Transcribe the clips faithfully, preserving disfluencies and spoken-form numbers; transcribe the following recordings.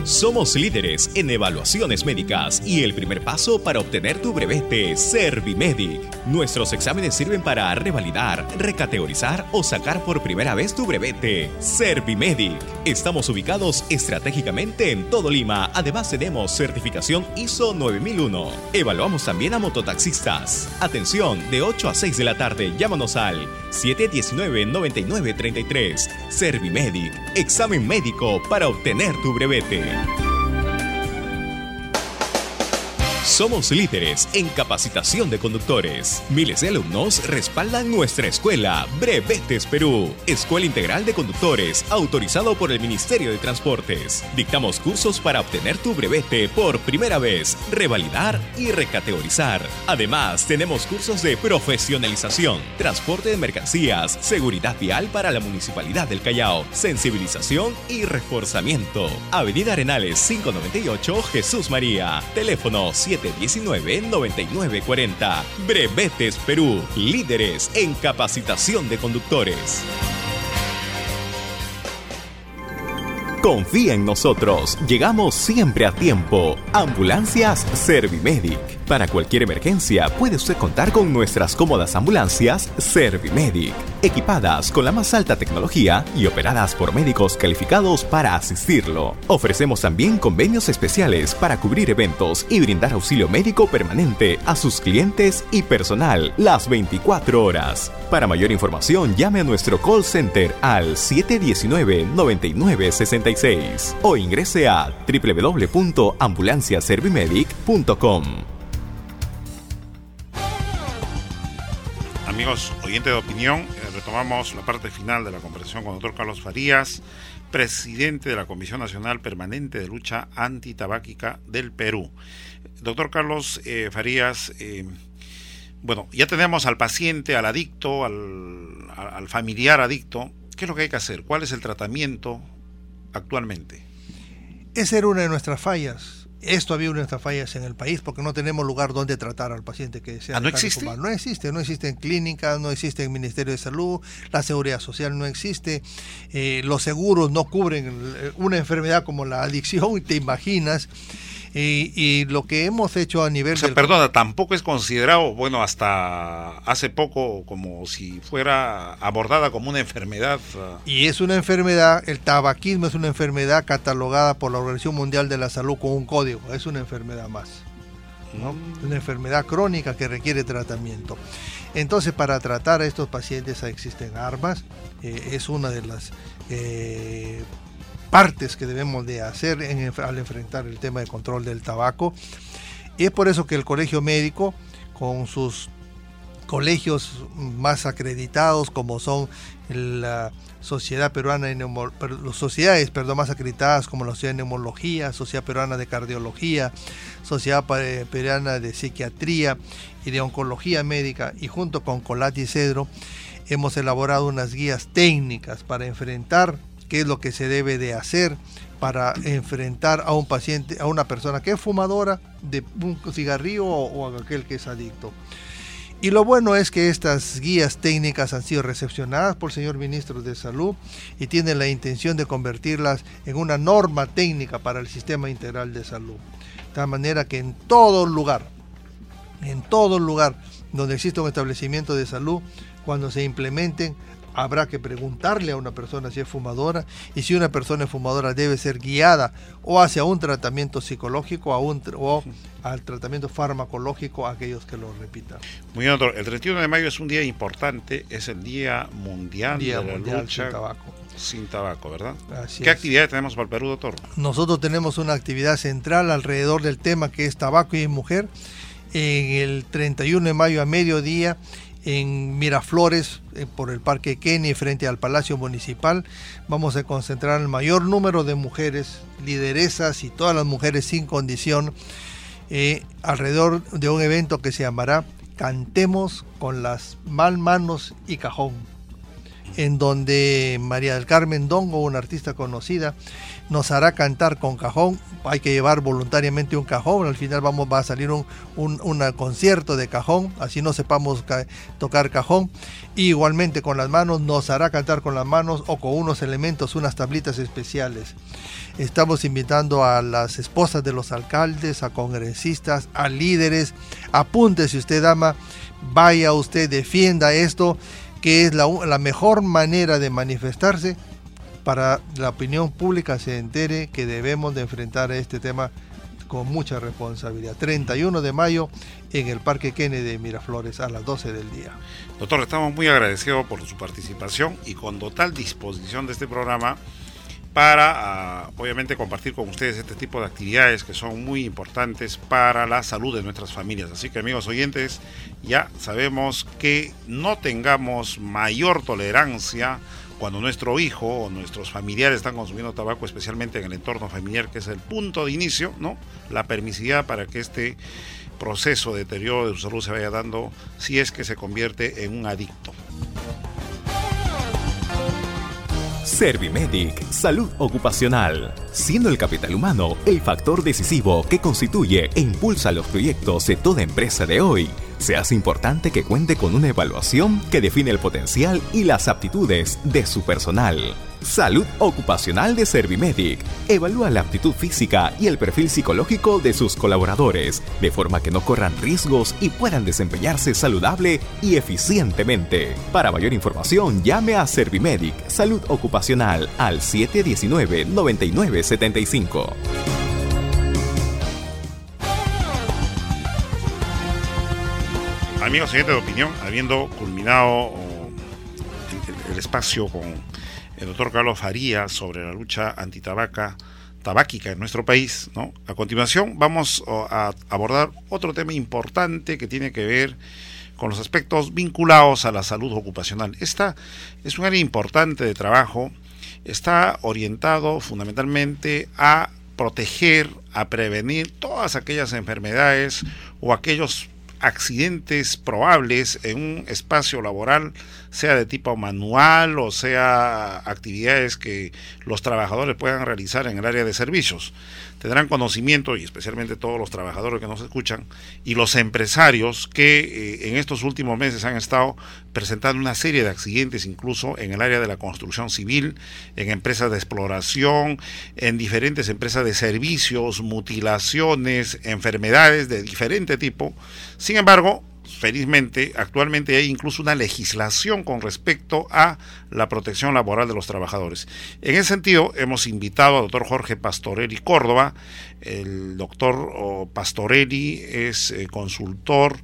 Somos líderes en evaluaciones médicas y el primer paso para obtener tu brevete Servimedic. Nuestros exámenes sirven para revalidar, recategorizar o sacar por primera vez tu brevete Servimedic. Estamos ubicados estratégicamente en todo Lima. Además tenemos certificación I S O nueve mil uno. Evaluamos también a mototaxistas. Atención, de ocho a seis de la tarde, llámanos al siete uno nueve, nueve nueve tres tres. Servimedic, examen médico para obtener tu brevete. Somos líderes en capacitación de conductores. Miles de alumnos respaldan nuestra escuela Brevetes Perú, Escuela Integral de Conductores, autorizado por el Ministerio de Transportes. Dictamos cursos para obtener tu brevete por primera vez, revalidar y recategorizar. Además, tenemos cursos de profesionalización, transporte de mercancías, seguridad vial para la Municipalidad del Callao, sensibilización y reforzamiento. Avenida Arenales quinientos noventa y ocho, Jesús María. Teléfono siete diecinueve, noventa y nueve cuarenta. Brevetes Perú, líderes en capacitación de conductores. Confía en nosotros, llegamos siempre a tiempo. Ambulancias Servimedic. Para cualquier emergencia puede usted contar con nuestras cómodas ambulancias Servimedic, equipadas con la más alta tecnología y operadas por médicos calificados para asistirlo. Ofrecemos también convenios especiales para cubrir eventos y brindar auxilio médico permanente a sus clientes y personal las veinticuatro horas. Para mayor información, llame a nuestro call center al siete uno nueve, nueve nueve seis seis o ingrese a doble u doble u doble u punto ambulancia servimedic punto com. Amigos oyentes de opinión, eh, retomamos la parte final de la conversación con el doctor Carlos Farías, presidente de la Comisión Nacional Permanente de Lucha Antitabáquica del Perú. Doctor Carlos eh, Farías, eh, bueno, ya tenemos al paciente, al adicto, al, al familiar adicto. ¿Qué es lo que hay que hacer? ¿Cuál es el tratamiento actualmente? Esa era una de nuestras fallas. Esto había una de nuestras fallas en el país porque no tenemos lugar donde tratar al paciente que sea. ¿Ah, no existe? Fumar. No existe, no existe en clínicas, no existe en Ministerio de Salud, la Seguridad Social no existe, eh, los seguros no cubren una enfermedad como la adicción, te imaginas. Y, y lo que hemos hecho a nivel... O sea, del... perdona, tampoco es considerado, bueno, hasta hace poco como si fuera abordada como una enfermedad. Y es una enfermedad, el tabaquismo es una enfermedad catalogada por la Organización Mundial de la Salud con un código, es una enfermedad más, ¿no? Mm. Una enfermedad crónica que requiere tratamiento. Entonces, para tratar a estos pacientes existen armas, eh, es una de las... Eh, partes que debemos de hacer en, al enfrentar el tema de control del tabaco. Y es por eso que el Colegio Médico, con sus colegios más acreditados como son la Sociedad Peruana de Neumología, sociedades perdón, más acreditadas como la Sociedad de Neumología, Sociedad Peruana de Cardiología, Sociedad Peruana de Psiquiatría y de Oncología Médica, y junto con Colat y Cedro hemos elaborado unas guías técnicas para enfrentar qué es lo que se debe de hacer para enfrentar a un paciente, a una persona que es fumadora de un cigarrillo o, o aquel que es adicto. Y lo bueno es que estas guías técnicas han sido recepcionadas por el señor ministro de Salud y tienen la intención de convertirlas en una norma técnica para el sistema integral de salud. De tal manera que en todo lugar, en todo lugar donde exista un establecimiento de salud, cuando se implementen, habrá que preguntarle a una persona si es fumadora, y si una persona es fumadora debe ser guiada o hacia un tratamiento psicológico a un, o al tratamiento farmacológico a aquellos que lo repitan. Muy bien, doctor. El treinta y uno de mayo es un día importante, es el Día Mundial día de la mundial Lucha sin tabaco. Sin tabaco, ¿verdad? Así ¿Qué es. actividades tenemos para el Perú, doctor? Nosotros tenemos una actividad central alrededor del tema que es tabaco y mujer. En el treinta y uno de mayo a mediodía, en Miraflores, eh, por el Parque Kennedy, frente al Palacio Municipal, vamos a concentrar el mayor número de mujeres, lideresas y todas las mujeres sin condición, eh, alrededor de un evento que se llamará Cantemos con las mal manos y cajón. en donde María del Carmen Dongo, una artista conocida, nos hará cantar con cajón. Hay que llevar voluntariamente un cajón, al final vamos, va a salir un, un, un concierto de cajón, así no sepamos ca tocar cajón. Y igualmente con las manos, nos hará cantar con las manos o con unos elementos, unas tablitas especiales. Estamos invitando a las esposas de los alcaldes, a congresistas, a líderes. Apúntese usted, dama, vaya usted, defienda esto, que es la, la mejor manera de manifestarse para la opinión pública se entere que debemos de enfrentar este tema con mucha responsabilidad. treinta y uno de mayo en el Parque Kennedy de Miraflores a las doce del día. Doctor, estamos muy agradecidos por su participación y con total disposición de este programa para, uh, obviamente, compartir con ustedes este tipo de actividades que son muy importantes para la salud de nuestras familias. Así que, amigos oyentes, ya sabemos que no tengamos mayor tolerancia cuando nuestro hijo o nuestros familiares están consumiendo tabaco, especialmente en el entorno familiar, que es el punto de inicio, ¿no? La permisividad para que este proceso de deterioro de su salud se vaya dando si es que se convierte en un adicto. Servimedic, salud ocupacional. Siendo el capital humano el factor decisivo que constituye e impulsa los proyectos de toda empresa de hoy, se hace importante que cuente con una evaluación que define el potencial y las aptitudes de su personal. Salud ocupacional de Servimedic evalúa la aptitud física y el perfil psicológico de sus colaboradores, de forma que no corran riesgos y puedan desempeñarse saludable y eficientemente. Para mayor información, llame a Servimedic Salud Ocupacional al siete uno nueve, nueve nueve siete cinco. Amigos oyentes de opinión, habiendo culminado el, el espacio con el doctor Carlos Farías sobre la lucha antitabaca tabáquica en nuestro país, ¿no? A continuación vamos a abordar otro tema importante que tiene que ver con los aspectos vinculados a la salud ocupacional. Esta es un área importante de trabajo, está orientado fundamentalmente a proteger, a prevenir todas aquellas enfermedades o aquellos accidentes probables en un espacio laboral, sea de tipo manual o sea actividades que los trabajadores puedan realizar en el área de servicios. Tendrán conocimiento, y especialmente todos los trabajadores que nos escuchan y los empresarios que eh, en estos últimos meses han estado presentando una serie de accidentes, incluso en el área de la construcción civil, en empresas de exploración, en diferentes empresas de servicios, mutilaciones, enfermedades de diferente tipo. Sin embargo, felizmente, actualmente hay incluso una legislación con respecto a la protección laboral de los trabajadores. En ese sentido, hemos invitado al doctor Jorge Pastorelli Córdoba. El doctor oh, Pastorelli es eh, consultor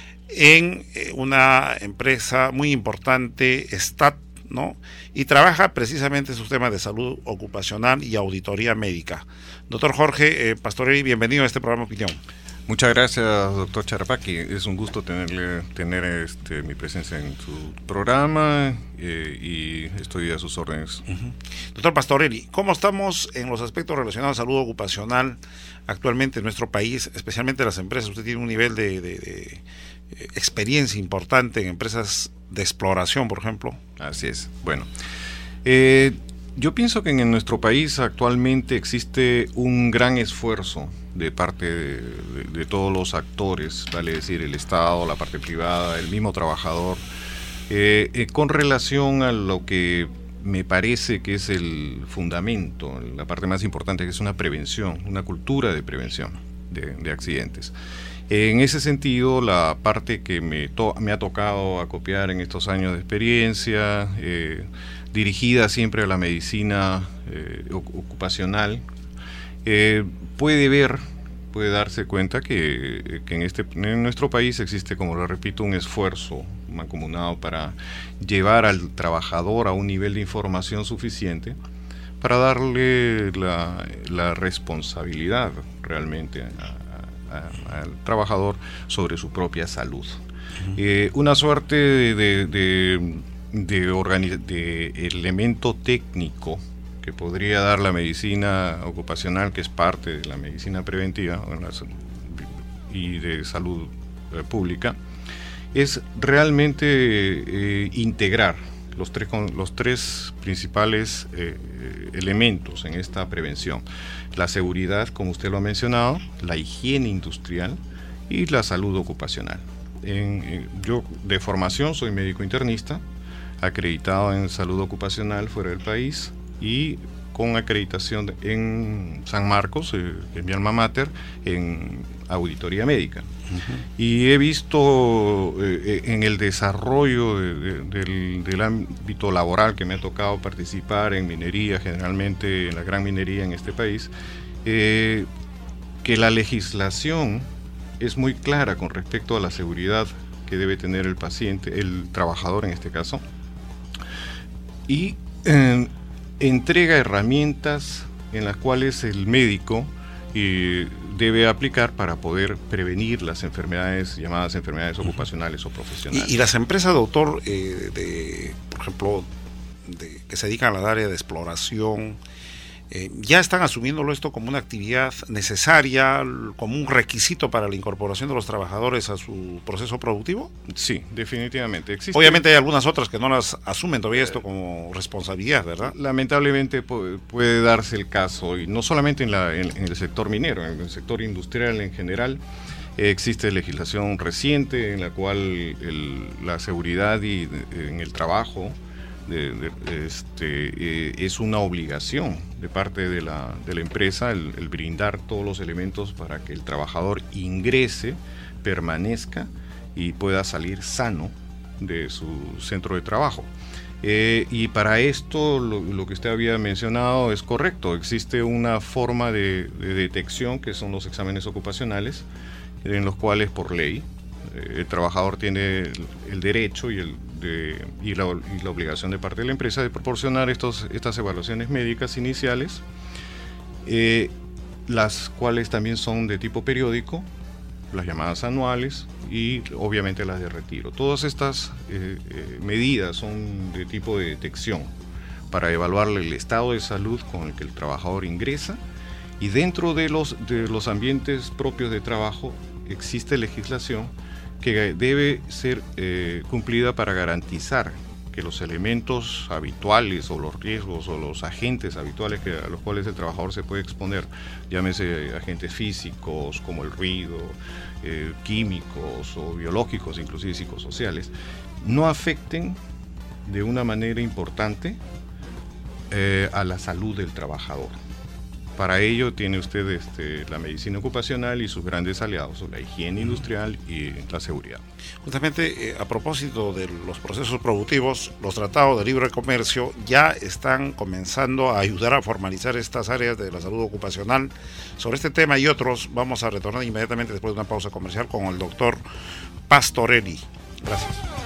en eh, una empresa muy importante, STAT, ¿no? Y trabaja precisamente en sus temas de salud ocupacional y auditoría médica. Doctor Jorge eh, Pastorelli, bienvenido a este programa Opinión. Muchas gracias, doctor Charapaqui. Es un gusto tenerle, tener este, mi presencia en su programa eh, y estoy a sus órdenes. Uh-huh. Doctor Pastorelli, ¿cómo estamos en los aspectos relacionados a salud ocupacional actualmente en nuestro país, especialmente las empresas? Usted tiene un nivel de, de, de experiencia importante en empresas de exploración, por ejemplo. Así es. Bueno, eh, yo pienso que en nuestro país actualmente existe un gran esfuerzo de parte de, de, de todos los actores, vale decir, el Estado, la parte privada, el mismo trabajador, eh, eh, con relación a lo que me parece que es el fundamento, la parte más importante, que es una prevención, una cultura de prevención de, de accidentes. En ese sentido, la parte que me, to me ha tocado acopiar en estos años de experiencia, eh, dirigida siempre a la medicina eh, ocupacional, eh, puede ver, puede darse cuenta que, que en, este, en nuestro país existe, como lo repito, un esfuerzo mancomunado para llevar al trabajador a un nivel de información suficiente para darle la, la responsabilidad realmente a, a, al trabajador sobre su propia salud. Uh-huh. eh, una suerte de, de, de, de, de elemento técnico que podría dar la medicina ocupacional, que es parte de la medicina preventiva y de salud eh, pública, es realmente eh, integrar los tres, los tres principales eh, elementos en esta prevención. La seguridad, como usted lo ha mencionado, la higiene industrial y la salud ocupacional. En, en, yo de formación soy médico internista, acreditado en salud ocupacional fuera del país y con acreditación en San Marcos, eh, en mi alma mater, en auditoría médica. Uh-huh. Y he visto eh, en el desarrollo de, de, del, del ámbito laboral que me ha tocado participar en minería, generalmente en la gran minería en este país, eh, que la legislación es muy clara con respecto a la seguridad que debe tener el paciente, el trabajador en este caso, y eh, entrega herramientas en las cuales el médico eh, debe aplicar para poder prevenir las enfermedades llamadas enfermedades ocupacionales o profesionales. Y, y las empresas, doctor, eh, de, por ejemplo, de, que se dedican al área de exploración, eh, ¿ya están asumiéndolo esto como una actividad necesaria, como un requisito para la incorporación de los trabajadores a su proceso productivo? Sí, definitivamente. Existe... Obviamente hay algunas otras que no las asumen todavía esto como responsabilidad, ¿verdad? Lamentablemente puede, puede darse el caso, y no solamente en, la, en, en el sector minero, en el sector industrial en general. Eh, existe legislación reciente en la cual el, la seguridad y, en el trabajo De, de, este, eh, es una obligación de parte de la, de la empresa el, el brindar todos los elementos para que el trabajador ingrese, permanezca y pueda salir sano de su centro de trabajo. Eh, y para esto lo, lo que usted había mencionado es correcto. Existe una forma de, de detección que son los exámenes ocupacionales, en los cuales por ley el trabajador tiene el, el derecho y, el, de, y, la, y la obligación de parte de la empresa de proporcionar estos, estas evaluaciones médicas iniciales, eh, las cuales también son de tipo periódico, las llamadas anuales y obviamente las de retiro. Todas estas eh, eh, medidas son de tipo de detección para evaluar el estado de salud con el que el trabajador ingresa, y dentro de los, de los ambientes propios de trabajo existe legislación que debe ser eh, cumplida para garantizar que los elementos habituales o los riesgos o los agentes habituales que, a los cuales el trabajador se puede exponer, llámese agentes físicos como el ruido, eh, químicos o biológicos, inclusive psicosociales, no afecten de una manera importante eh, a la salud del trabajador. Para ello tiene usted este, la medicina ocupacional y sus grandes aliados, la higiene industrial y la seguridad. Justamente eh, a propósito de los procesos productivos, los tratados de libre comercio ya están comenzando a ayudar a formalizar estas áreas de la salud ocupacional. Sobre este tema y otros vamos a retornar inmediatamente después de una pausa comercial con el doctor Pastorelli. Gracias.